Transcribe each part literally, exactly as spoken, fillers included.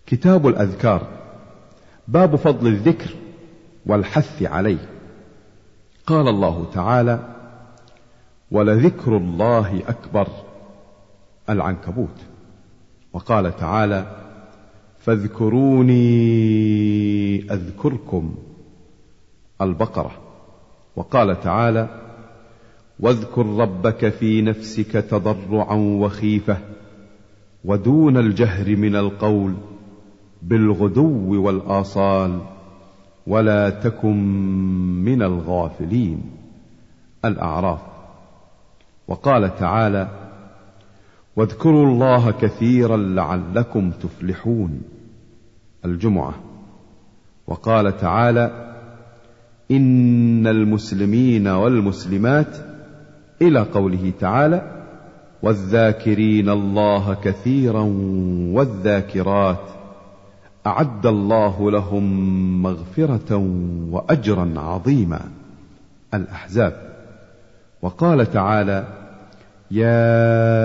كتاب الأذكار. باب فضل الذكر والحث عليه. قال الله تعالى: ولذكر الله أكبر، العنكبوت. وقال تعالى: فاذكروني أذكركم، البقرة. وقال تعالى: واذكر ربك في نفسك تضرعا وخيفة ودون الجهر من القول بالغدو والآصال ولا تكن من الغافلين، الأعراف. وقال تعالى: واذكروا الله كثيرا لعلكم تفلحون، الجمعة. وقال تعالى: إن المسلمين والمسلمات، إلى قوله تعالى: والذاكرين الله كثيرا والذاكرات أعد الله لهم مغفرة وأجرا عظيما، الأحزاب. وقال تعالى: يا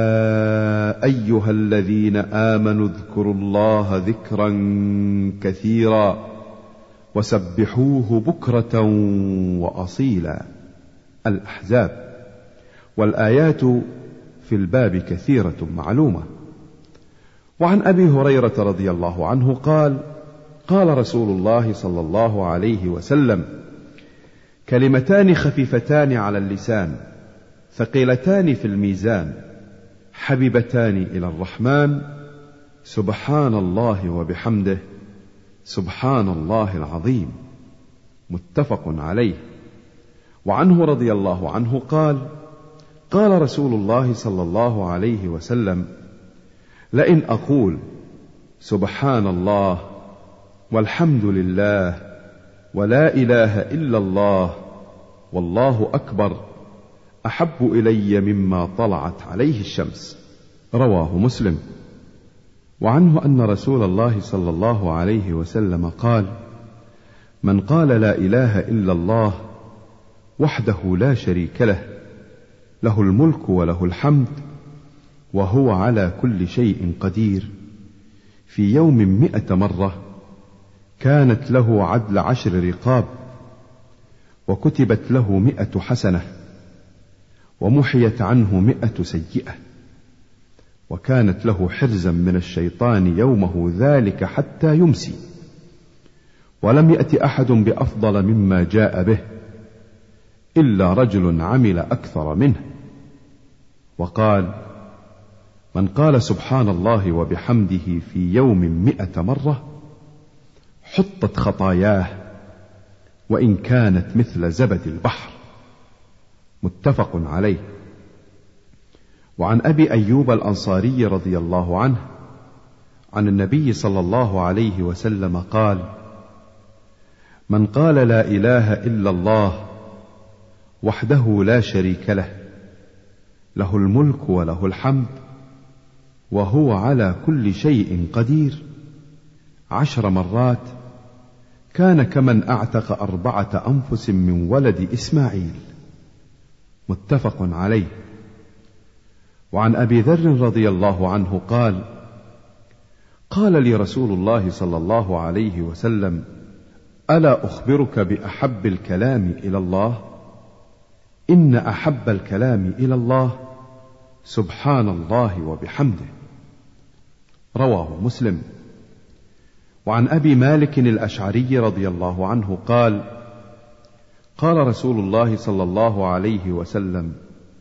أيها الذين آمنوا اذكروا الله ذكرا كثيرا وسبحوه بكرة وأصيلا، الأحزاب. والآيات في الباب كثيرة معلومة. وعن أبي هريرة رضي الله عنه قال: قال رسول الله صلى الله عليه وسلم: كلمتان خفيفتان على اللسان ثقيلتان في الميزان حبيبتان إلى الرحمن، سبحان الله وبحمده، سبحان الله العظيم، متفق عليه. وعنه رضي الله عنه قال: قال رسول الله صلى الله عليه وسلم: لئن أقول سبحان الله والحمد لله ولا إله إلا الله والله أكبر أحب إلي مما طلعت عليه الشمس، رواه مسلم. وعنه أن رسول الله صلى الله عليه وسلم قال: من قال لا إله إلا الله وحده لا شريك له، له الملك وله الحمد وهو على كل شيء قدير، في يوم مئة مرة، كانت له عدل عشر رقاب، وكتبت له مئة حسنة، ومحيت عنه مئة سيئة، وكانت له حرزا من الشيطان يومه ذلك حتى يمسي، ولم يأت أحد بأفضل مما جاء به إلا رجل عمل أكثر منه. وقال: من قال سبحان الله وبحمده في يوم مئة مرة حطت خطاياه وإن كانت مثل زبد البحر، متفق عليه. وعن أبي أيوب الأنصاري رضي الله عنه عن النبي صلى الله عليه وسلم قال: من قال لا إله إلا الله وحده لا شريك له، له الملك وله الحمد وهو على كل شيء قدير، عشر مرات، كان كمن أعتق أربعة أنفس من ولد إسماعيل، متفق عليه. وعن أبي ذر رضي الله عنه قال: قال لي رسول الله صلى الله عليه وسلم: ألا أخبرك بأحب الكلام إلى الله؟ إن أحب الكلام إلى الله سبحان الله وبحمده، رواه مسلم. وعن أبي مالك الأشعري رضي الله عنه قال: قال رسول الله صلى الله عليه وسلم: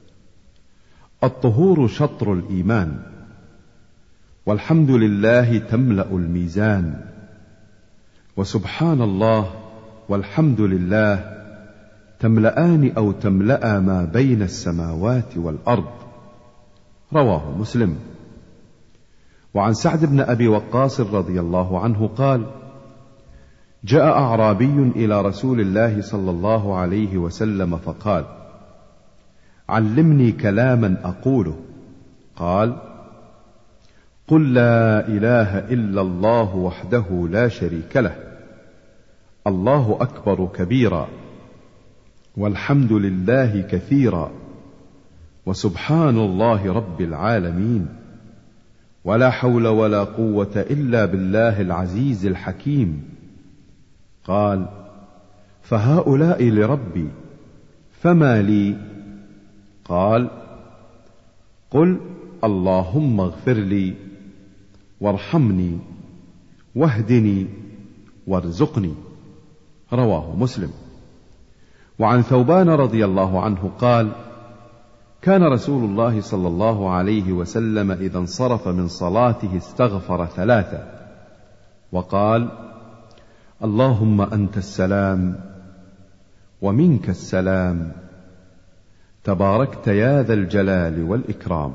الطهور شطر الإيمان، والحمد لله تملأ الميزان، وسبحان الله والحمد لله تملأان أو تملأ ما بين السماوات والأرض، رواه مسلم. وعن سعد بن أبي وقاص رضي الله عنه قال: جاء أعرابي إلى رسول الله صلى الله عليه وسلم فقال: علمني كلاما أقوله. قال: قل لا إله إلا الله وحده لا شريك له، الله أكبر كبيرا، والحمد لله كثيرا، وسبحان الله رب العالمين، ولا حول ولا قوة إلا بالله العزيز الحكيم. قال: فهؤلاء لربي فما لي؟ قال: قل اللهم اغفر لي وارحمني واهدني وارزقني. رواه مسلم. وعن ثوبان رضي الله عنه قال: كان رسول الله صلى الله عليه وسلم إذا انصرف من صلاته استغفر ثلاثة وقال: اللهم أنت السلام ومنك السلام، تباركت يا ذا الجلال والإكرام.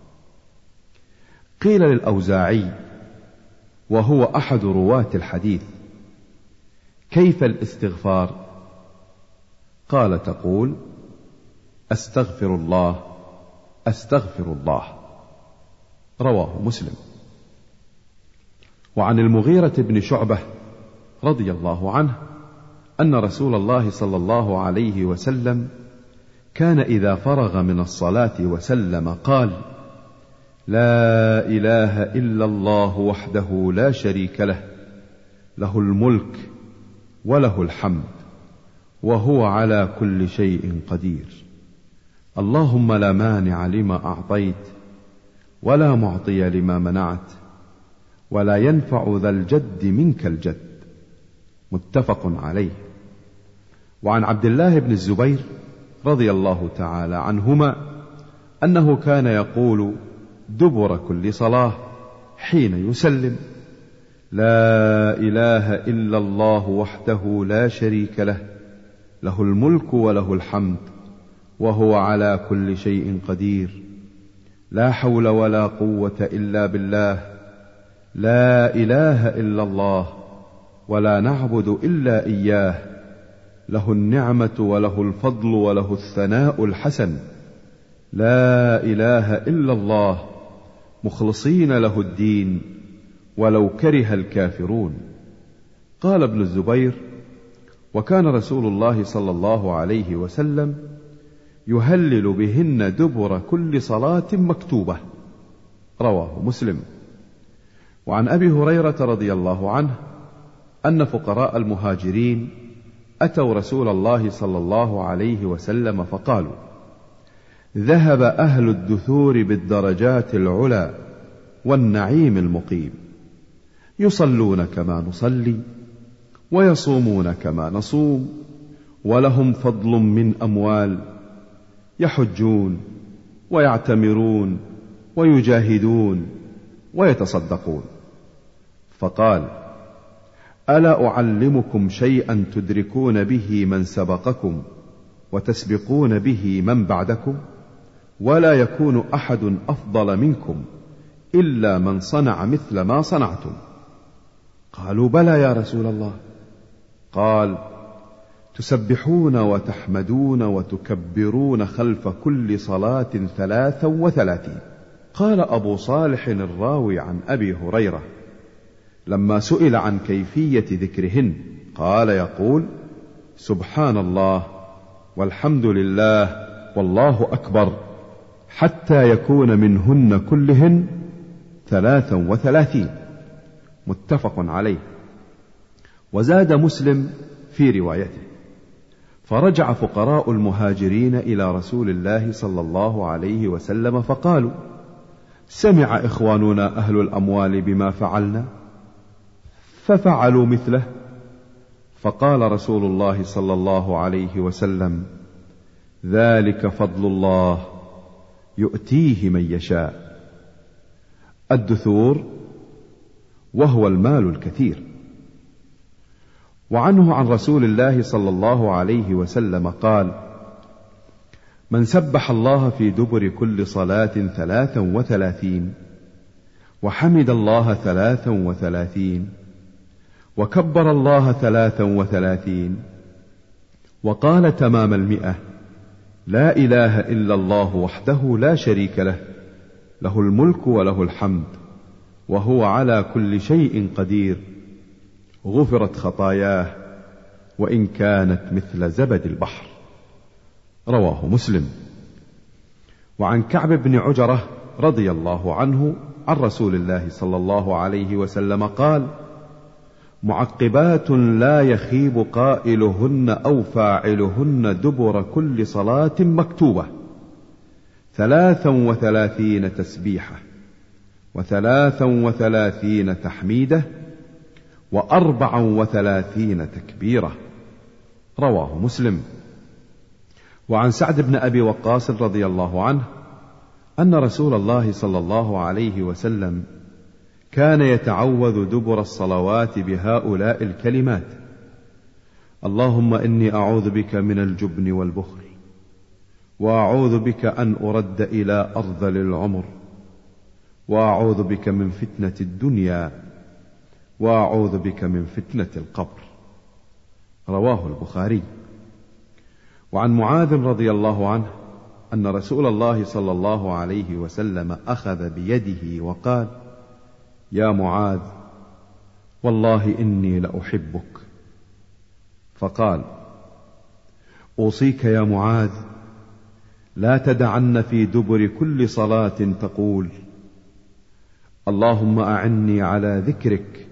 قيل للأوزاعي وهو أحد رواة الحديث: كيف الاستغفار؟ قال: تقول: أستغفر الله أستغفر الله. رواه مسلم. وعن المغيرة بن شعبة رضي الله عنه أن رسول الله صلى الله عليه وسلم كان إذا فرغ من الصلاة وسلم قال: لا إله إلا الله وحده لا شريك له، له الملك وله الحمد وهو على كل شيء قدير. اللهم لا مانع لما أعطيت ولا معطي لما منعت ولا ينفع ذا الجد منك الجد. متفق عليه. وعن عبد الله بن الزبير رضي الله تعالى عنهما أنه كان يقول دبر كل صلاة حين يسلم: لا إله إلا الله وحده لا شريك له، له الملك وله الحمد وهو على كل شيء قدير، لا حول ولا قوة إلا بالله، لا إله إلا الله ولا نعبد إلا إياه، له النعمة وله الفضل وله الثناء الحسن، لا إله إلا الله مخلصين له الدين ولو كره الكافرون. قال ابن الزبير: وكان رسول الله صلى الله عليه وسلم يهلل بهن دبر كل صلاة مكتوبة. رواه مسلم. وعن أبي هريرة رضي الله عنه أن فقراء المهاجرين أتوا رسول الله صلى الله عليه وسلم فقالوا: ذهب أهل الدثور بالدرجات العلى والنعيم المقيم، يصلون كما نصلي ويصومون كما نصوم ولهم فضل من أموال، يحجون ويعتمرون ويجاهدون ويتصدقون. فقال: ألا أعلمكم شيئا تدركون به من سبقكم وتسبقون به من بعدكم، ولا يكون أحد أفضل منكم إلا من صنع مثل ما صنعتم؟ قالوا: بلى يا رسول الله. قال: تسبحون وتحمدون وتكبرون خلف كل صلاة ثلاثا وثلاثين. قال أبو صالح الراوي عن أبي هريرة لما سئل عن كيفية ذكرهن قال يقول: سبحان الله والحمد لله والله أكبر، حتى يكون منهن كلهن ثلاثا وثلاثين. متفق عليه. وزاد مسلم في روايته: فرجع فقراء المهاجرين إلى رسول الله صلى الله عليه وسلم فقالوا: سمع إخواننا أهل الأموال بما فعلنا ففعلوا مثله. فقال رسول الله صلى الله عليه وسلم: ذلك فضل الله يؤتيه من يشاء. الدثور وهو المال الكثير. وعنه عن رسول الله صلى الله عليه وسلم قال: من سبح الله في دبر كل صلاة ثلاثا وثلاثين، وحمد الله ثلاثا وثلاثين، وكبر الله ثلاثا وثلاثين، وقال تمام المئة: لا إله إلا الله وحده لا شريك له، له الملك وله الحمد وهو على كل شيء قدير، غفرت خطاياه وإن كانت مثل زبد البحر. رواه مسلم. وعن كعب بن عجرة رضي الله عنه عن رسول الله صلى الله عليه وسلم قال: معقبات لا يخيب قائلهن أو فاعلهن دبر كل صلاة مكتوبة: ثلاثا وثلاثين تسبيحة، وثلاثا وثلاثين تحميدة، وأربعا وثلاثين تكبيرة. رواه مسلم. وعن سعد بن أبي وقاص رضي الله عنه أن رسول الله صلى الله عليه وسلم كان يتعوذ دبر الصلوات بهؤلاء الكلمات: اللهم إني أعوذ بك من الجبن والبخل، وأعوذ بك أن أرد إلى أرذل العمر، وأعوذ بك من فتنة الدنيا، وأعوذ بك من فتنة القبر. رواه البخاري. وعن معاذ رضي الله عنه أن رسول الله صلى الله عليه وسلم أخذ بيده وقال: يا معاذ، والله إني لأحبك. فقال: أوصيك يا معاذ لا تدعن في دبر كل صلاة تقول: اللهم أعني على ذكرك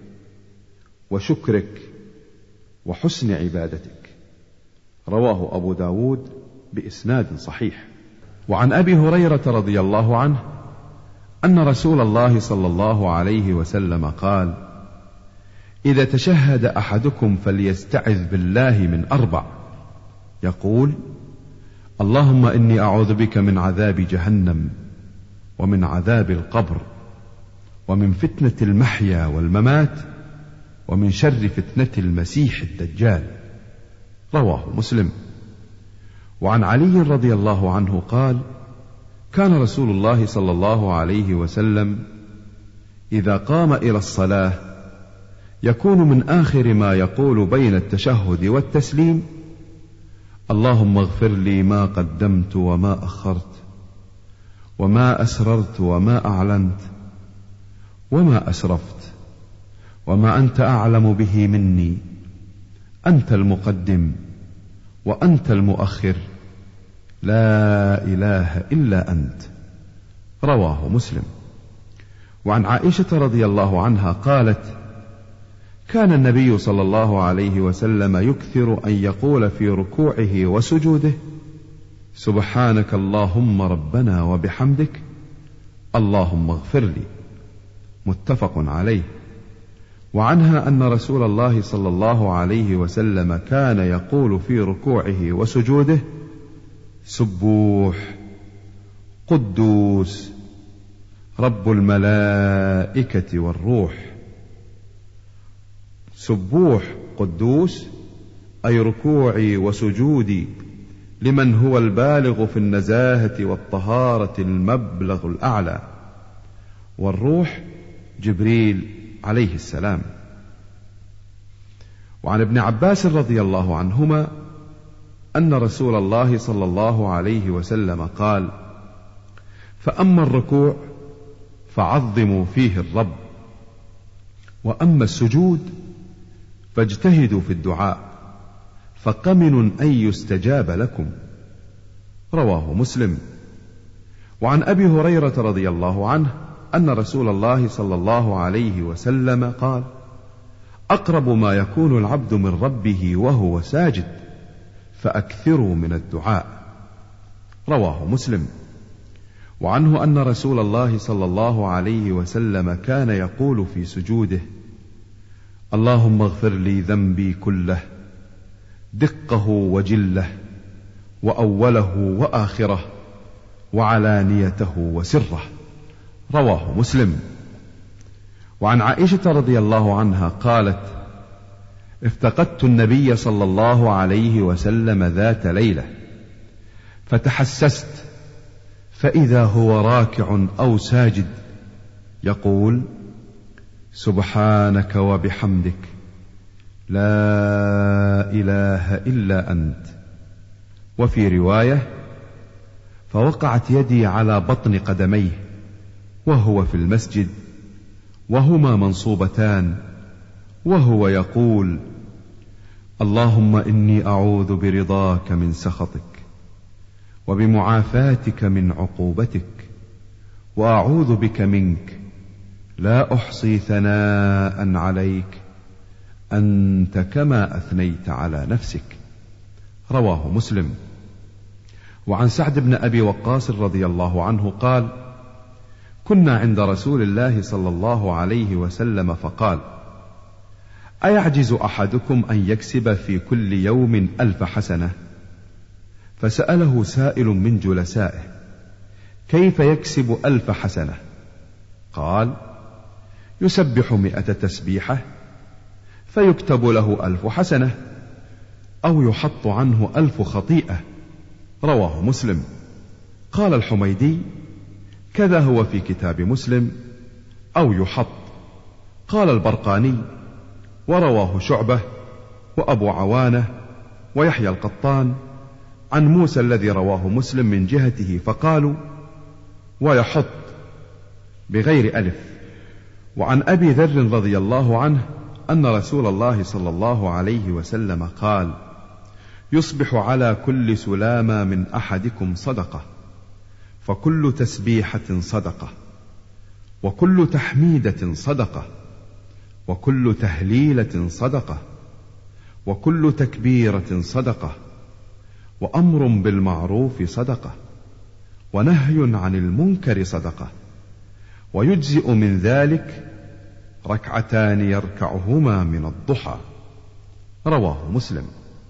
وشكرك وحسن عبادتك. رواه أبو داود بإسناد صحيح. وعن أبي هريرة رضي الله عنه أن رسول الله صلى الله عليه وسلم قال: إذا تشهد أحدكم فليستعذ بالله من أربع، يقول: اللهم إني أعوذ بك من عذاب جهنم، ومن عذاب القبر، ومن فتنة المحيا والممات، ومن شر فتنة المسيح الدجال. رواه مسلم. وعن علي رضي الله عنه قال: كان رسول الله صلى الله عليه وسلم إذا قام إلى الصلاة يكون من آخر ما يقول بين التشهد والتسليم: اللهم اغفر لي ما قدمت وما أخرت، وما أسررت وما أعلنت، وما أسرفت، وما أنت أعلم به مني، أنت المقدم وأنت المؤخر، لا إله إلا أنت. رواه مسلم. وعن عائشة رضي الله عنها قالت: كان النبي صلى الله عليه وسلم يكثر أن يقول في ركوعه وسجوده: سبحانك اللهم ربنا وبحمدك، اللهم اغفر لي. متفق عليه. وعنها أن رسول الله صلى الله عليه وسلم كان يقول في ركوعه وسجوده: سبوح قدوس رب الملائكة والروح. سبوح قدوس أي ركوعي وسجودي لمن هو البالغ في النزاهة والطهارة المبلغ الأعلى، والروح جبريل عليه السلام. وعن ابن عباس رضي الله عنهما أن رسول الله صلى الله عليه وسلم قال: فأما الركوع فعظموا فيه الرب، وأما السجود فاجتهدوا في الدعاء، فقمن أن يستجاب لكم. رواه مسلم. وعن أبي هريرة رضي الله عنه أن رسول الله صلى الله عليه وسلم قال: أقرب ما يكون العبد من ربه وهو ساجد، فأكثروا من الدعاء. رواه مسلم. وعنه أن رسول الله صلى الله عليه وسلم كان يقول في سجوده: اللهم اغفر لي ذنبي كله، دقه وجله، وأوله وآخره، وعلانيته وسره. رواه مسلم. وعن عائشة رضي الله عنها قالت: افتقدت النبي صلى الله عليه وسلم ذات ليلة، فتحسست فإذا هو راكع أو ساجد يقول: سبحانك وبحمدك، لا إله إلا أنت. وفي رواية: فوقعت يدي على بطن قدميه وهو في المسجد وهما منصوبتان، وهو يقول: اللهم إني أعوذ برضاك من سخطك، وبمعافاتك من عقوبتك، وأعوذ بك منك لا أحصي ثناء عليك أنت كما أثنيت على نفسك. رواه مسلم. وعن سعد بن أبي وقاص رضي الله عنه قال: كنا عند رسول الله صلى الله عليه وسلم فقال: أيعجز أحدكم أن يكسب في كل يوم ألف حسنة؟ فسأله سائل من جلسائه: كيف يكسب ألف حسنة؟ قال: يسبح مئة تسبيحة فيكتب له ألف حسنة، أو يحط عنه ألف خطيئة. رواه مسلم. قال الحميدي: كذا هو في كتاب مسلم، أو يحط. قال البرقاني: ورواه شعبة وأبو عوانة ويحيى القطان عن موسى الذي رواه مسلم من جهته، فقالوا: ويحط بغير ألف. وعن أبي ذر رضي الله عنه أن رسول الله صلى الله عليه وسلم قال: يصبح على كل سلامة من أحدكم صدقة، فكل تسبيحة صدقة، وكل تحميدة صدقة، وكل تهليلة صدقة، وكل تكبيرة صدقة، وأمر بالمعروف صدقة، ونهي عن المنكر صدقة، ويجزئ من ذلك ركعتان يركعهما من الضحى. رواه مسلم.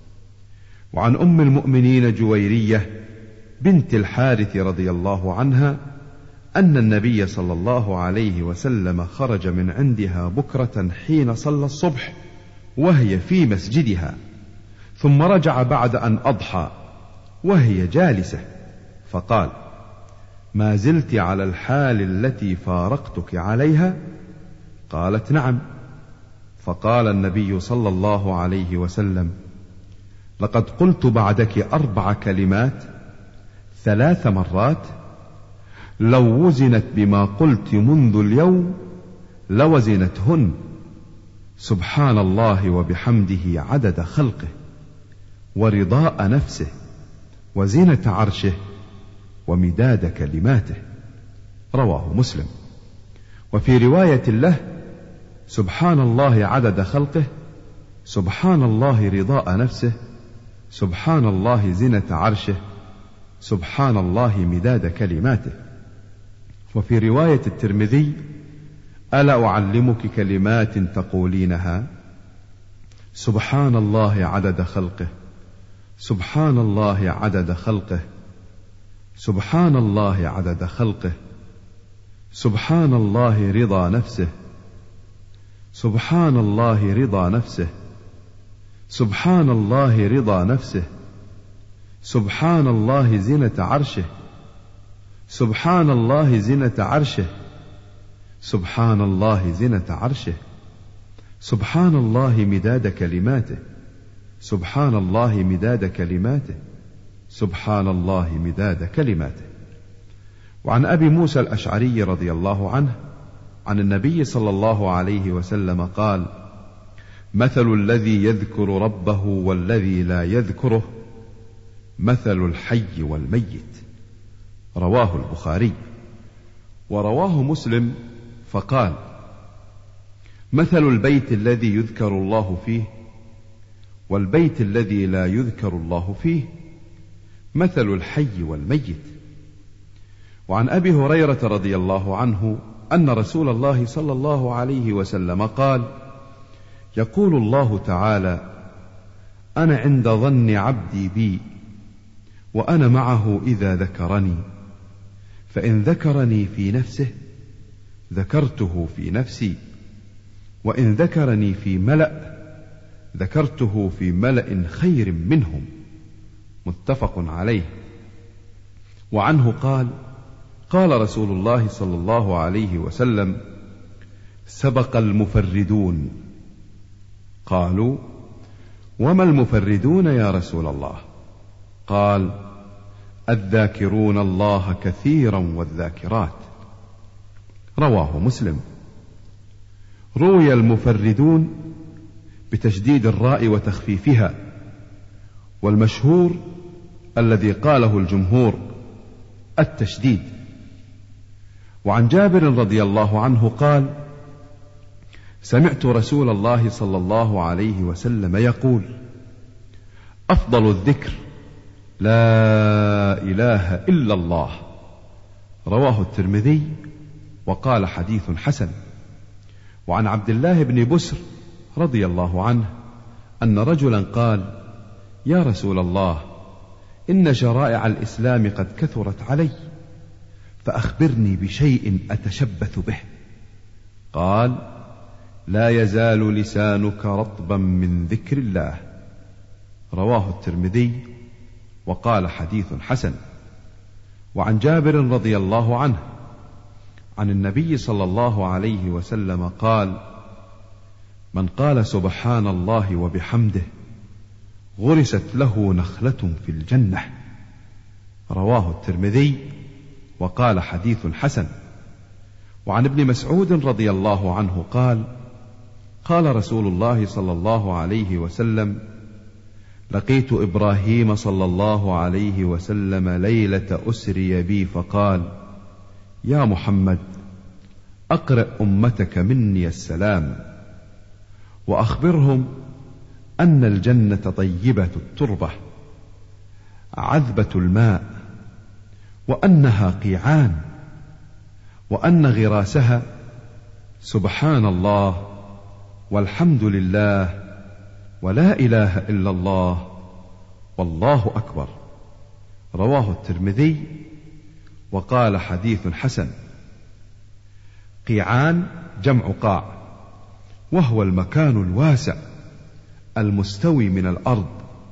وعن أم المؤمنين جويرية بنت الحارث رضي الله عنها أن النبي صلى الله عليه وسلم خرج من عندها بكرة حين صلى الصبح وهي في مسجدها، ثم رجع بعد أن أضحى وهي جالسة، فقال: ما زلت على الحال التي فارقتك عليها؟ قالت: نعم. فقال النبي صلى الله عليه وسلم: لقد قلت بعدك أربع كلمات ثلاث مرات، لو وزنت بما قلت منذ اليوم لوزنتهن: سبحان الله وبحمده عدد خلقه، ورضاء نفسه، وزنة عرشه، ومداد كلماته. رواه مسلم. وفي رواية له: سبحان الله عدد خلقه، سبحان الله رضاء نفسه، سبحان الله زنة عرشه، سبحان الله مداد كلماته. وفي رواية الترمذي: ألا أعلمك كلمات تقولينها؟ سبحان الله عدد خلقه، سبحان الله عدد خلقه، سبحان الله عدد خلقه، سبحان الله رضا نفسه، سبحان الله رضا نفسه، سبحان الله رضا نفسه، سبحان الله زنة عرشه، سبحان الله زنة عرشه، سبحان الله زنة عرشه، سبحان الله مداد كلماته، سبحان الله مداد كلماته، سبحان الله مداد كلماته. وعن أبي موسى الأشعري رضي الله عنه عن النبي صلى الله عليه وسلم قال: مثل الذي يذكر ربه والذي لا يذكره مثل الحي والميت. رواه البخاري. ورواه مسلم فقال: مثل البيت الذي يذكر الله فيه والبيت الذي لا يذكر الله فيه مثل الحي والميت. وعن أبي هريرة رضي الله عنه أن رسول الله صلى الله عليه وسلم قال: يقول الله تعالى: أنا عند ظن عبدي بي، وأنا معه إذا ذكرني، فإن ذكرني في نفسه ذكرته في نفسي، وإن ذكرني في ملأ ذكرته في ملأ خير منهم. متفق عليه. وعنه قال: قال رسول الله صلى الله عليه وسلم: سبق المفردون. قالوا: وما المفردون يا رسول الله؟ قال: الذاكرون الله كثيرا والذاكرات. رواه مسلم. روي المفردون بتشديد الراء وتخفيفها، والمشهور الذي قاله الجمهور التشديد. وعن جابر رضي الله عنه قال: سمعت رسول الله صلى الله عليه وسلم يقول: أفضل الذكر لا إله إلا الله. رواه الترمذي وقال حديث حسن. وعن عبد الله بن بسر رضي الله عنه أن رجلا قال: يا رسول الله، إن شرائع الإسلام قد كثرت علي، فأخبرني بشيء أتشبث به. قال: لا يزال لسانك رطبا من ذكر الله. رواه الترمذي وقال حديث حسن. وعن جابر رضي الله عنه عن النبي صلى الله عليه وسلم قال: من قال سبحان الله وبحمده غرست له نخلة في الجنة. رواه الترمذي وقال حديث حسن. وعن ابن مسعود رضي الله عنه قال: قال رسول الله صلى الله عليه وسلم: لقيت إبراهيم صلى الله عليه وسلم ليلة أسري بي فقال: يا محمد، أقرأ أمتك مني السلام، وأخبرهم أن الجنة طيبة التربة عذبة الماء، وأنها قيعان، وأن غراسها سبحان الله والحمد لله ولا إله إلا الله والله أكبر. رواه الترمذي وقال حديث حسن. قيعان جمع قاع، وهو المكان الواسع المستوي من الأرض.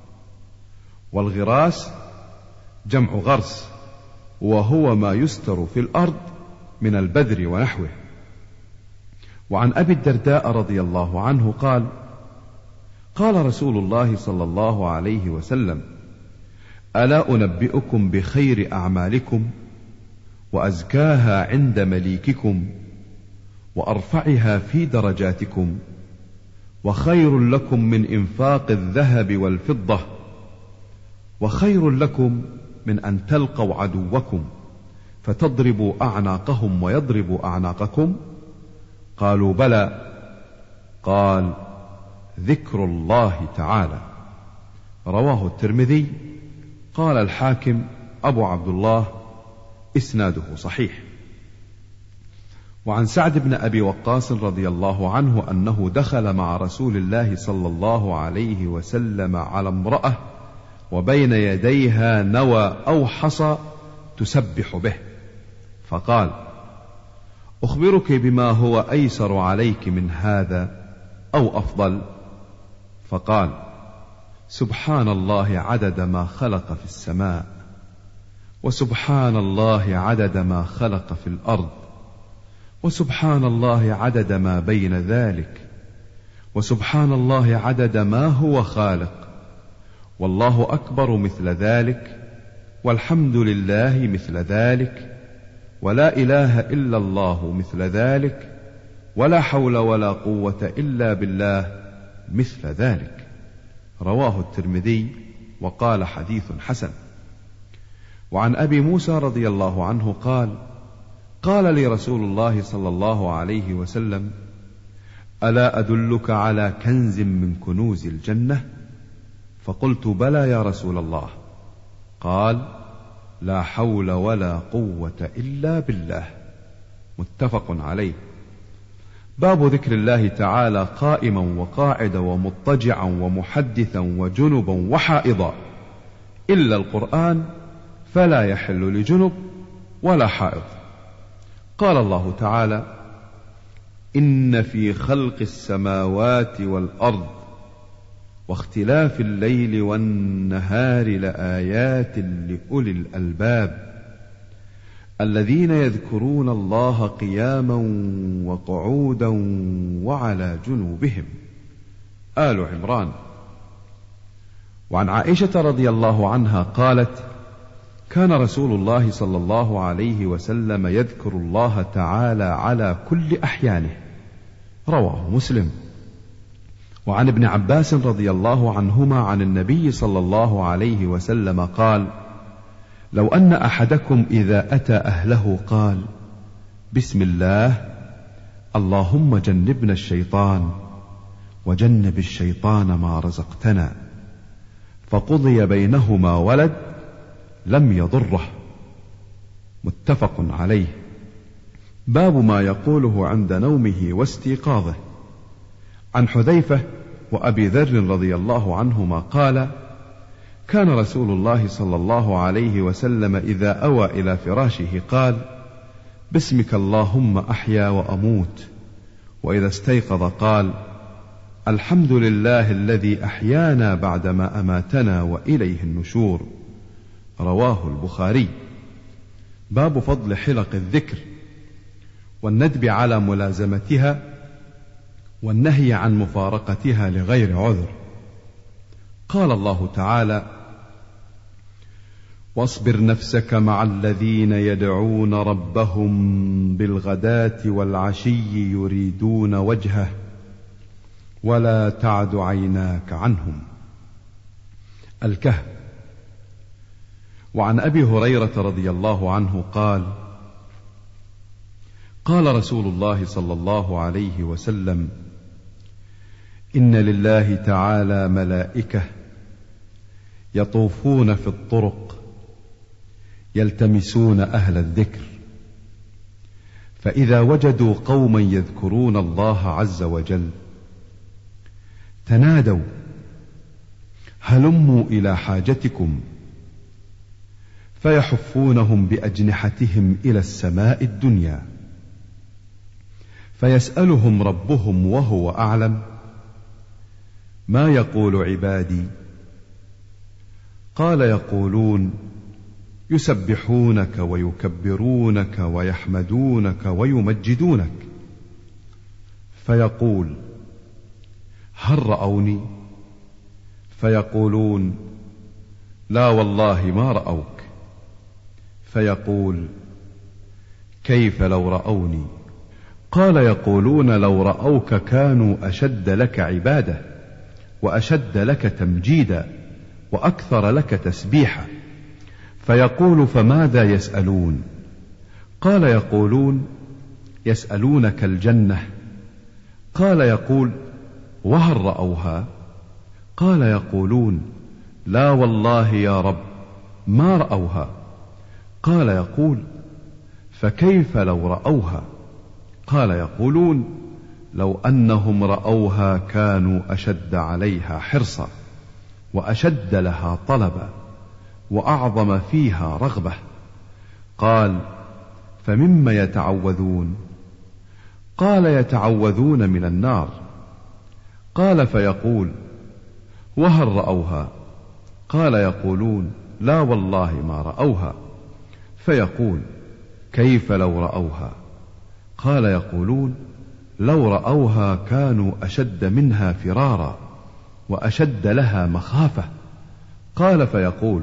والغراس جمع غرس، وهو ما يستر في الأرض من البذر ونحوه. وعن أبي الدرداء رضي الله عنه قال: قال رسول الله صلى الله عليه وسلم: ألا أنبئكم بخير أعمالكم وأزكاها عند مليككم وأرفعها في درجاتكم وخير لكم من إنفاق الذهب والفضة وخير لكم من أن تلقوا عدوكم فتضربوا أعناقهم ويضربوا أعناقكم؟ قالوا: بلى. قال: ذكر الله تعالى. رواه الترمذي. قال الحاكم أبو عبد الله: إسناده صحيح. وعن سعد بن أبي وقاص رضي الله عنه أنه دخل مع رسول الله صلى الله عليه وسلم على امرأة وبين يديها نوى أو حصى تسبح به، فقال: أخبرك بما هو أيسر عليك من هذا أو أفضل؟ فقال: سبحان الله عدد ما خلق في السماء، وسبحان الله عدد ما خلق في الأرض، وسبحان الله عدد ما بين ذلك، وسبحان الله عدد ما هو خالق، والله أكبر مثل ذلك، والحمد لله مثل ذلك، ولا إله إلا الله مثل ذلك، ولا حول ولا قوة إلا بالله مثل ذلك. رواه الترمذي وقال حديث حسن. وعن أبي موسى رضي الله عنه قال: قال لي رسول الله صلى الله عليه وسلم: ألا أدلك على كنز من كنوز الجنة؟ فقلت: بلى يا رسول الله. قال: لا حول ولا قوة إلا بالله. متفق عليه. باب ذكر الله تعالى قائما وقاعدا ومضطجعا ومحدثا وجنبا وحائضا، إلا القرآن فلا يحل لجنب ولا حائض. قال الله تعالى: إن في خلق السماوات والأرض واختلاف الليل والنهار لآيات لأولي الألباب الذين يذكرون الله قياما وقعودا وعلى جنوبهم. آل عمران. وعن عائشة رضي الله عنها قالت: كان رسول الله صلى الله عليه وسلم يذكر الله تعالى على كل أحيانه. رواه مسلم. وعن ابن عباس رضي الله عنهما عن النبي صلى الله عليه وسلم قال: لو أن أحدكم إذا أتى أهله قال: بسم الله اللهم جنبنا الشيطان وجنب الشيطان ما رزقتنا، فقضي بينهما ولد لم يضره. متفق عليه. باب ما يقوله عند نومه واستيقاظه. عن حذيفة وأبي ذر رضي الله عنهما قال: كان رسول الله صلى الله عليه وسلم إذا أوى إلى فراشه قال: باسمك اللهم أحيا وأموت. وإذا استيقظ قال: الحمد لله الذي أحيانا بعدما أماتنا وإليه النشور. رواه البخاري. باب فضل حلق الذكر والندب على ملازمتها والنهي عن مفارقتها لغير عذر. قال الله تعالى: واصبر نفسك مع الذين يدعون ربهم بالغداة والعشي يريدون وجهه ولا تعد عيناك عنهم. الكهف. وعن أبي هريرة رضي الله عنه قال: قال رسول الله صلى الله عليه وسلم: إن لله تعالى ملائكة يطوفون في الطرق يلتمسون أهل الذكر، فإذا وجدوا قوما يذكرون الله عز وجل تنادوا: هلموا إلى حاجتكم، فيحفونهم بأجنحتهم إلى السماء الدنيا، فيسألهم ربهم وهو أعلم: ما يقول عبادي؟ قال: يقولون يسبحونك ويكبرونك ويحمدونك ويمجدونك. فيقول: هل رأوني؟ فيقولون: لا والله ما رأوك. فيقول: كيف لو رأوني؟ قال: يقولون لو رأوك كانوا أشد لك عبادة وأشد لك تمجيدا وأكثر لك تسبيحا. فيقول: فماذا يسألون؟ قال: يقولون يسألونك الجنة. قال: يقول: وهل رأوها؟ قال: يقولون: لا والله يا رب ما رأوها. قال: يقول: فكيف لو رأوها؟ قال: يقولون: لو أنهم رأوها كانوا أشد عليها حرصا وأشد لها طلبا وأعظم فيها رغبة. قال: فمما يتعوذون؟ قال: يتعوذون من النار. قال: فيقول: وهل رأوها؟ قال: يقولون: لا والله ما رأوها. فيقول: كيف لو رأوها؟ قال: يقولون: لو رأوها كانوا أشد منها فرارا وأشد لها مخافة. قال: فيقول: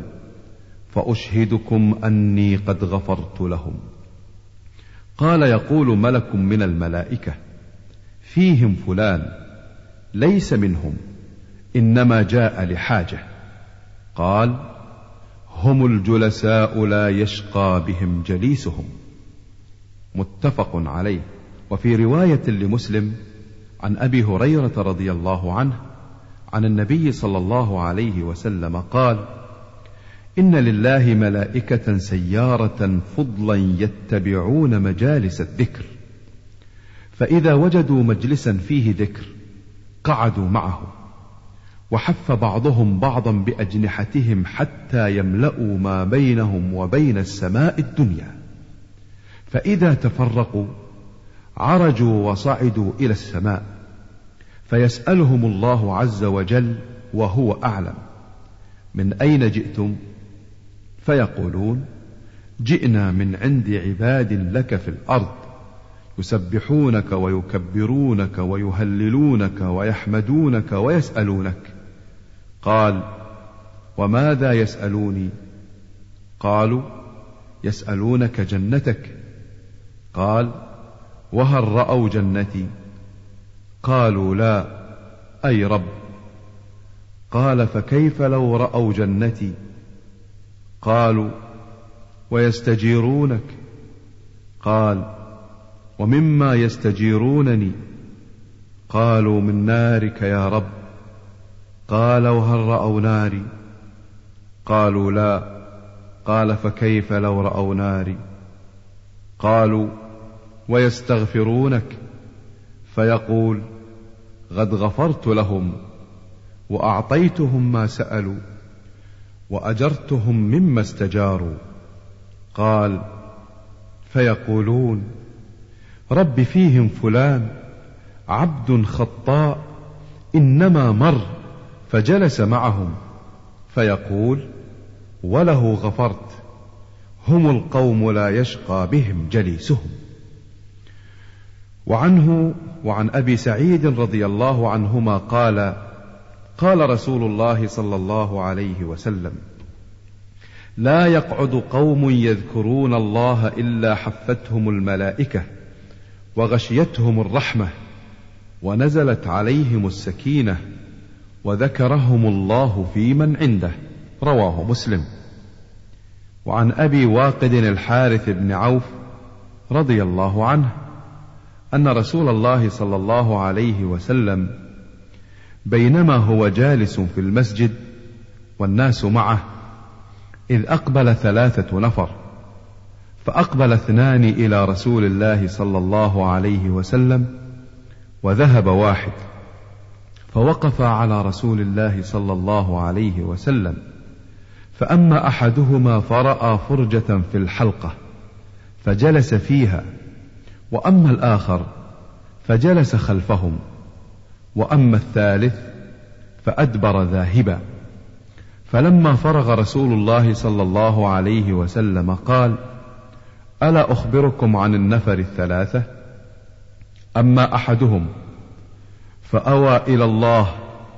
فأشهدكم أني قد غفرت لهم. قال: يقول ملك من الملائكة: فيهم فلان ليس منهم، إنما جاء لحاجة. قال: هم الجلساء لا يشقى بهم جليسهم. متفق عليه. وفي رواية لمسلم عن أبي هريرة رضي الله عنه عن النبي صلى الله عليه وسلم قال: إن لله ملائكة سيارة فضلا يتبعون مجالس الذكر، فإذا وجدوا مجلسا فيه ذكر قعدوا معه، وحف بعضهم بعضا بأجنحتهم حتى يملأوا ما بينهم وبين السماء الدنيا، فإذا تفرقوا عرجوا وصعدوا إلى السماء، فيسألهم الله عز وجل وهو أعلم: من أين جئتم؟ فيقولون: جئنا من عند عباد لك في الأرض يسبحونك ويكبرونك ويهللونك ويحمدونك ويسألونك. قال: وماذا يسألوني؟ قالوا: يسألونك جنتك. قال: وهل رأوا جنتي؟ قالوا: لا، أي رب. قال: فكيف لو رأوا جنتي؟ قالوا: ويستجيرونك. قال: ومما يستجيرونني؟ قالوا من نارك يا رب. قال وهل رأوا ناري؟ قالوا لا. قال فكيف لو رأوا ناري؟ قالوا ويستغفرونك؟ فيقول قد غفرت لهم وأعطيتهم ما سألوا وأجرتهم مما استجاروا. قال فيقولون رب فيهم فلان عبد خطاء إنما مر فجلس معهم. فيقول وله غفرت، هم القوم لا يشقى بهم جليسهم. وعنه وعن أبي سعيد رضي الله عنهما قال قال رسول الله صلى الله عليه وسلم لا يقعد قوم يذكرون الله إلا حفتهم الملائكة وغشيتهم الرحمة ونزلت عليهم السكينة وذكرهم الله في من عنده. رواه مسلم. وعن أبي واقد الحارث بن عوف رضي الله عنه أن رسول الله صلى الله عليه وسلم بينما هو جالس في المسجد والناس معه إذ أقبل ثلاثة نفر، فأقبل اثنان إلى رسول الله صلى الله عليه وسلم وذهب واحد، فوقف على رسول الله صلى الله عليه وسلم، فأما أحدهما فرأى فرجة في الحلقة فجلس فيها، وأما الآخر فجلس خلفهم، وأما الثالث فأدبر ذاهبا. فلما فرغ رسول الله صلى الله عليه وسلم قال ألا أخبركم عن النفر الثلاثة؟ أما أحدهم فأوى إلى الله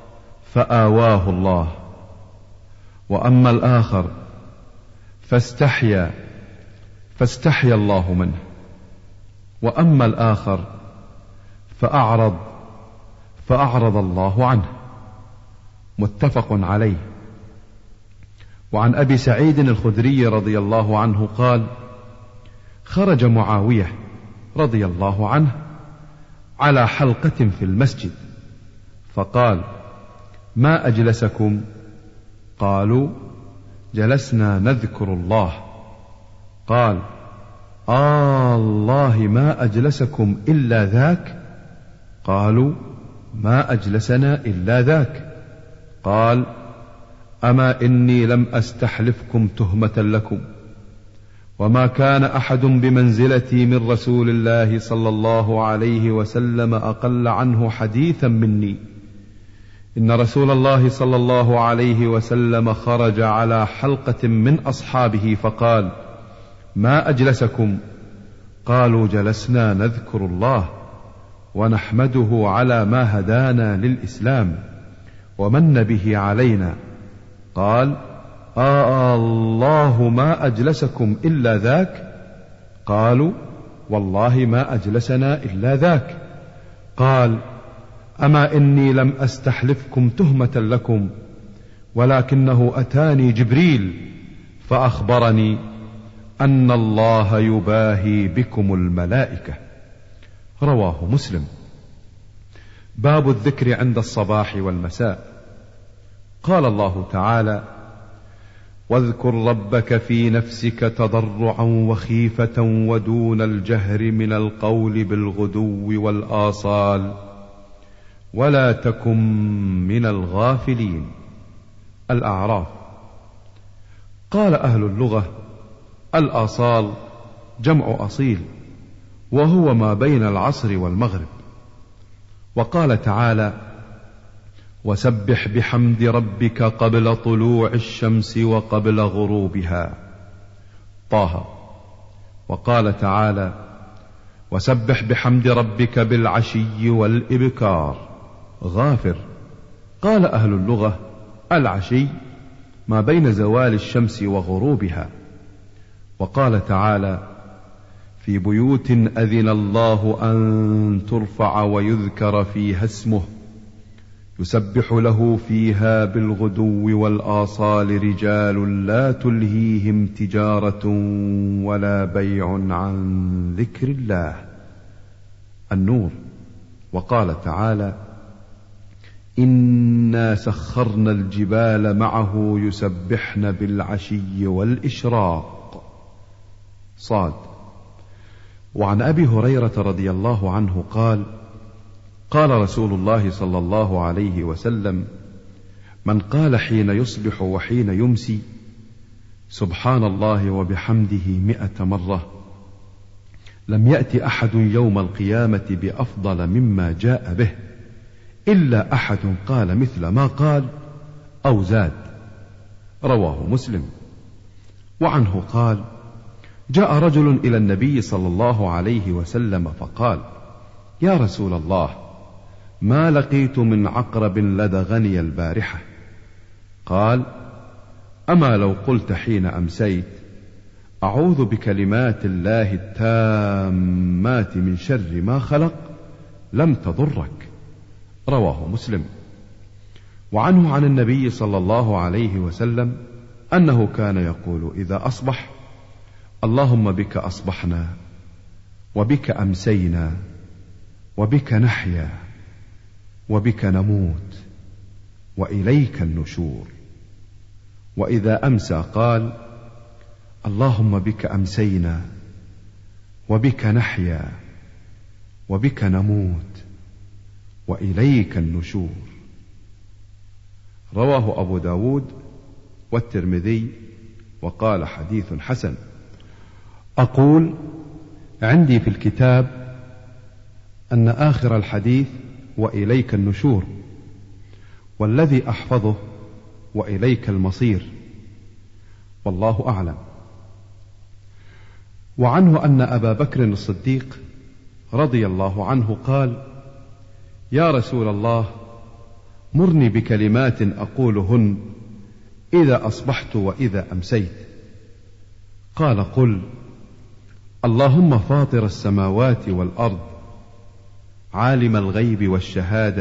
فآواه الله، وأما الآخر فاستحيا فاستحيا الله منه، وأما الآخر فأعرض فأعرض الله عنه. متفق عليه. وعن أبي سعيد الخدري رضي الله عنه قال خرج معاوية رضي الله عنه على حلقة في المسجد فقال ما أجلسكم؟ قالوا جلسنا نذكر الله. قال آه الله ما أجلسكم إلا ذاك؟ قالوا ما أجلسنا إلا ذاك. قال أما إني لم أستحلفكم تهمة لكم، وما كان أحد بمنزلتي من رسول الله صلى الله عليه وسلم أقل عنه حديثا مني. إن رسول الله صلى الله عليه وسلم خرج على حلقة من أصحابه فقال ما أجلسكم؟ قالوا جلسنا نذكر الله ونحمده على ما هدانا للإسلام ومن به علينا. قال آه الله ما أجلسكم إلا ذاك؟ قالوا والله ما أجلسنا إلا ذاك. قال أما إني لم أستحلفكم تهمة لكم، ولكنه أتاني جبريل فأخبرني أن الله يباهي بكم الملائكة. رواه مسلم. باب الذكر عند الصباح والمساء. قال الله تعالى واذكر ربك في نفسك تضرعا وخيفة ودون الجهر من القول بالغدو والآصال ولا تكن من الغافلين. الأعراف. قال أهل اللغة الآصال جمع أصيل، وهو ما بين العصر والمغرب. وقال تعالى وسبح بحمد ربك قبل طلوع الشمس وقبل غروبها. طه. وقال تعالى وسبح بحمد ربك بالعشي والإبكار. غافر. قال أهل اللغة العشي ما بين زوال الشمس وغروبها. وقال تعالى في بيوت أذن الله أن ترفع ويذكر فيها اسمه يسبح له فيها بالغدو والآصال رجال لا تلهيهم تجارة ولا بيع عن ذكر الله. النور. وقال تعالى: إنا سخرنا الجبال معه يسبحن بالعشي والإشراق. صاد. وعن أبي هريرة رضي الله عنه قال: قال رسول الله صلى الله عليه وسلم: من قال حين يصبح وحين يمسي سبحان الله وبحمده مئة مرة لم يأت أحد يوم القيامة بأفضل مما جاء به إلا أحد قال مثل ما قال أو زاد. رواه مسلم. وعنه قال: جاء رجل إلى النبي صلى الله عليه وسلم فقال: يا رسول الله، ما لقيت من عقرب لدغني البارحة. قال: أما لو قلت حين أمسيت أعوذ بكلمات الله التامات من شر ما خلق لم تضرك. رواه مسلم. وعنه عن النبي صلى الله عليه وسلم أنه كان يقول إذا أصبح: اللهم بك أصبحنا وبك أمسينا وبك نحيا وبك نموت وإليك النشور. وإذا أمسى قال: اللهم بك أمسينا وبك نحيا وبك نموت وإليك النشور. رواه أبو داود والترمذي وقال حديث حسن. أقول عندي في الكتاب أن آخر الحديث وإليك النشور، والذي أحفظه وإليك المصير، والله أعلم. وعنه أن أبا بكر الصديق رضي الله عنه قال: يا رسول الله، مرني بكلمات أقولهن إذا أصبحت وإذا أمسيت. قال: قل: اللهم فاطر السماوات والأرض، عالم الغيب والشهادة،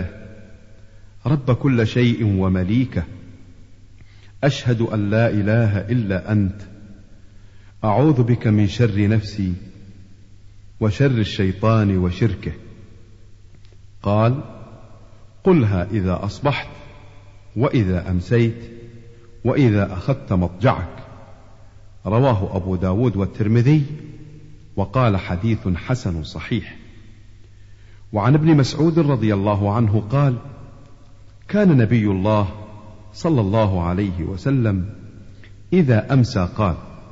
رب كل شيء ومليكه، أشهد أن لا إله إلا أنت، أعوذ بك من شر نفسي وشر الشيطان وشركه. قال: قلها إذا أصبحت وإذا أمسيت وإذا أخذت مضجعك. رواه أبو داود والترمذي وقال حديث حسن صحيح. وعن ابن مسعود رضي الله عنه قال: كان نبي الله صلى الله عليه وسلم إذا أمسى قال: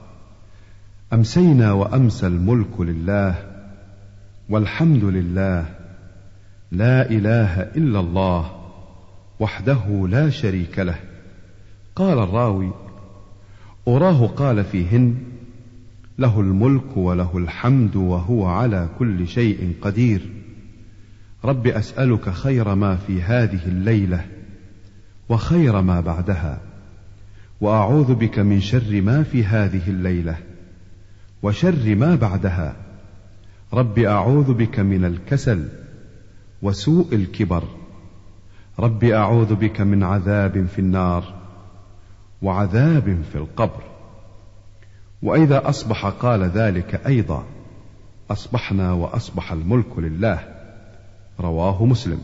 أمسينا وأمسى الملك لله والحمد لله، لا إله إلا الله وحده لا شريك له. قال الراوي: أراه قال فيهن: له الملك وله الحمد وهو على كل شيء قدير. رب أسألك خير ما في هذه الليلة وخير ما بعدها، وأعوذ بك من شر ما في هذه الليلة وشر ما بعدها. رب أعوذ بك من الكسل وسوء الكبر. رب أعوذ بك من عذاب في النار وعذاب في القبر. وإذا أصبح قال ذلك أيضا: أصبحنا وأصبح الملك لله. رواه مسلم.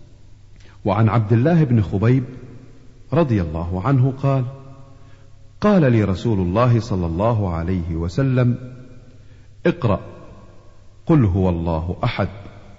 وعن عبد الله بن خبيب رضي الله عنه قال: قال لي رسول الله صلى الله عليه وسلم: اقرأ قل هو الله أحد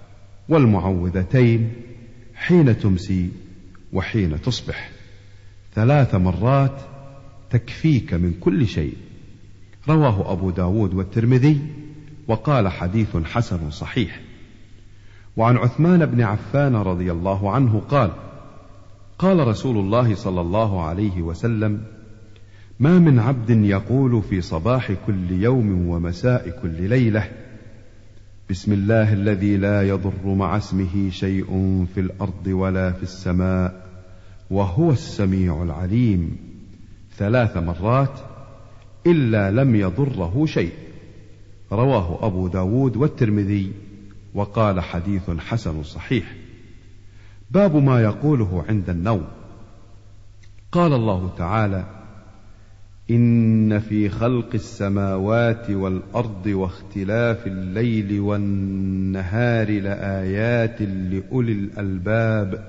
والمعوذتين حين تمسي وحين تصبح ثلاث مرات تكفيك من كل شيء. رواه أبو داود والترمذي وقال حديث حسن صحيح. وعن عثمان بن عفان رضي الله عنه قال: قال رسول الله صلى الله عليه وسلم: ما من عبد يقول في صباح كل يوم ومساء كل ليلة: بسم الله الذي لا يضر مع اسمه شيء في الأرض ولا في السماء وهو السميع العليم ثلاث مرات إلا لم يضره شيء. رواه أبو داود والترمذي وقال حديث حسن صحيح. باب ما يقوله عند النوم. قال الله تعالى: إن في خلق السماوات والأرض واختلاف الليل والنهار لآيات لأولي الألباب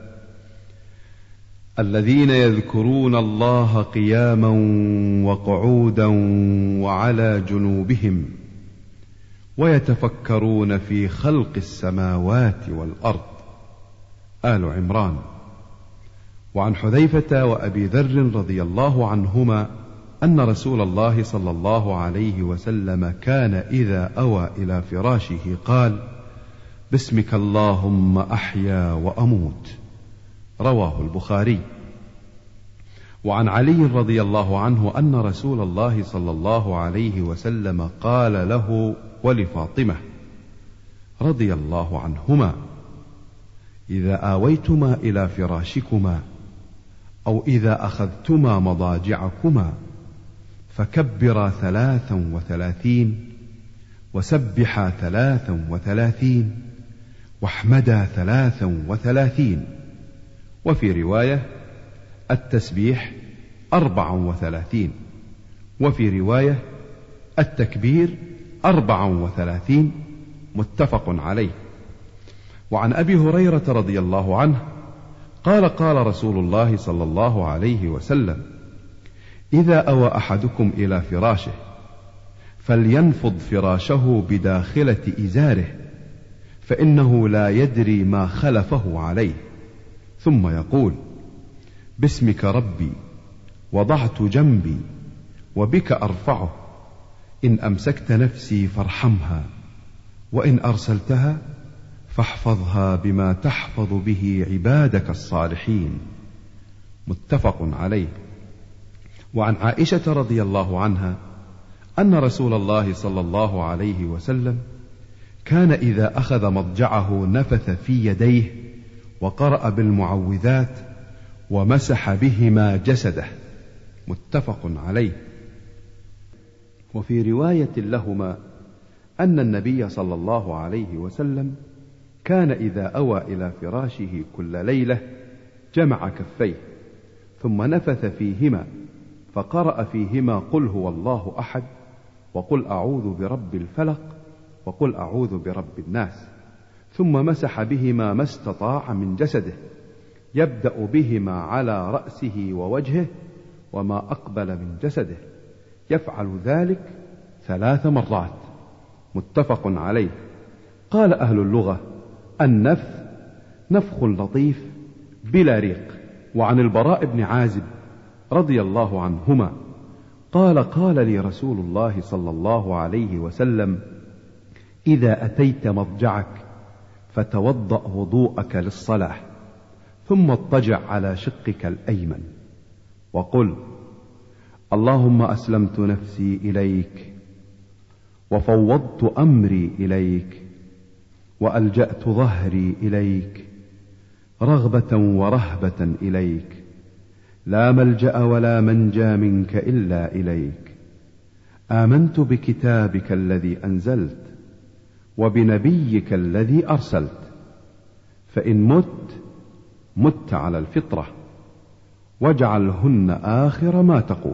الذين يذكرون الله قياما وقعودا وعلى جنوبهم ويتفكرون في خلق السماوات والأرض. آل عمران. وعن حذيفة وأبي ذر رضي الله عنهما أن رسول الله صلى الله عليه وسلم كان إذا أوى إلى فراشه قال: باسمك اللهم أحيا وأموت. رواه البخاري. وعن علي رضي الله عنه أن رسول الله صلى الله عليه وسلم قال له ولفاطمة رضي الله عنهما: إذا آويتما إلى فراشكما أو إذا أخذتما مضاجعكما فكبرا ثلاثا وثلاثين وسبحا ثلاثا وثلاثين واحمدا ثلاثا وثلاثين. وفي رواية: التسبيح أربعا وثلاثين. وفي رواية: التكبير أربعا وثلاثين. متفق عليه. وعن أبي هريرة رضي الله عنه قال: قال رسول الله صلى الله عليه وسلم: إذا أوى أحدكم إلى فراشه فلينفض فراشه بداخلة إزاره فإنه لا يدري ما خلفه عليه، ثم يقول: باسمك ربي وضعت جنبي وبك أرفعه، إن أمسكت نفسي فارحمها وإن أرسلتها فاحفظها بما تحفظ به عبادك الصالحين. متفق عليه. وعن عائشة رضي الله عنها أن رسول الله صلى الله عليه وسلم كان إذا أخذ مضجعه نفث في يديه وقرأ بالمعوذات ومسح بهما جسده. متفق عليه. وفي رواية لهما أن النبي صلى الله عليه وسلم كان إذا أوى إلى فراشه كل ليلة جمع كفيه ثم نفث فيهما فقرأ فيهما قل هو الله أحد وقل أعوذ برب الفلق وقل أعوذ برب الناس، ثم مسح بهما ما استطاع من جسده، يبدأ بهما على رأسه ووجهه وما أقبل من جسده، يفعل ذلك ثلاث مرات. متفق عليه. قال أهل اللغة: النفث نفخ لطيف بلا ريق. وعن البراء بن عازب رضي الله عنهما قال: قال لي رسول الله صلى الله عليه وسلم: إذا أتيت مضجعك فتوضأ وضوءك للصلاة ثم اضطجع على شقك الأيمن وقل: اللهم أسلمت نفسي إليك وفوضت أمري إليك وألجأت ظهري إليك رغبة ورهبة إليك، لا ملجأ ولا منجى منك إلا إليك، آمنت بكتابك الذي أنزلت وبنبيك الذي أرسلت، فإن مت مت على الفطرة واجعلهن آخر ما تقول.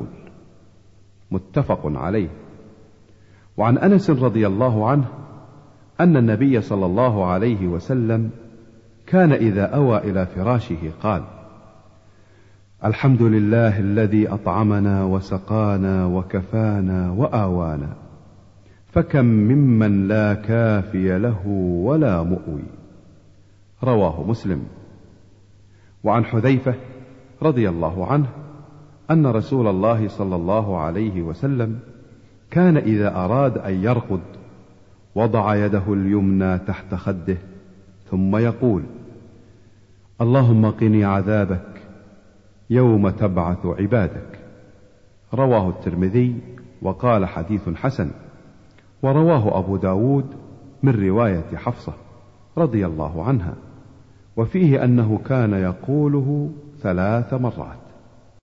متفق عليه. وعن أنس رضي الله عنه أن النبي صلى الله عليه وسلم كان إذا أوى إلى فراشه قال: الحمد لله الذي أطعمنا وسقانا وكفانا وآوانا، فكم ممن لا كافي له ولا مؤوي. رواه مسلم. وعن حذيفة رضي الله عنه أن رسول الله صلى الله عليه وسلم كان إذا أراد أن يرقد وضع يده اليمنى تحت خده ثم يقول: اللهم قني عذابك يوم تبعث عبادك. رواه الترمذي وقال حديث حسن. ورواه أبو داود من رواية حفصة رضي الله عنها، وفيه أنه كان يقوله ثلاث مرات.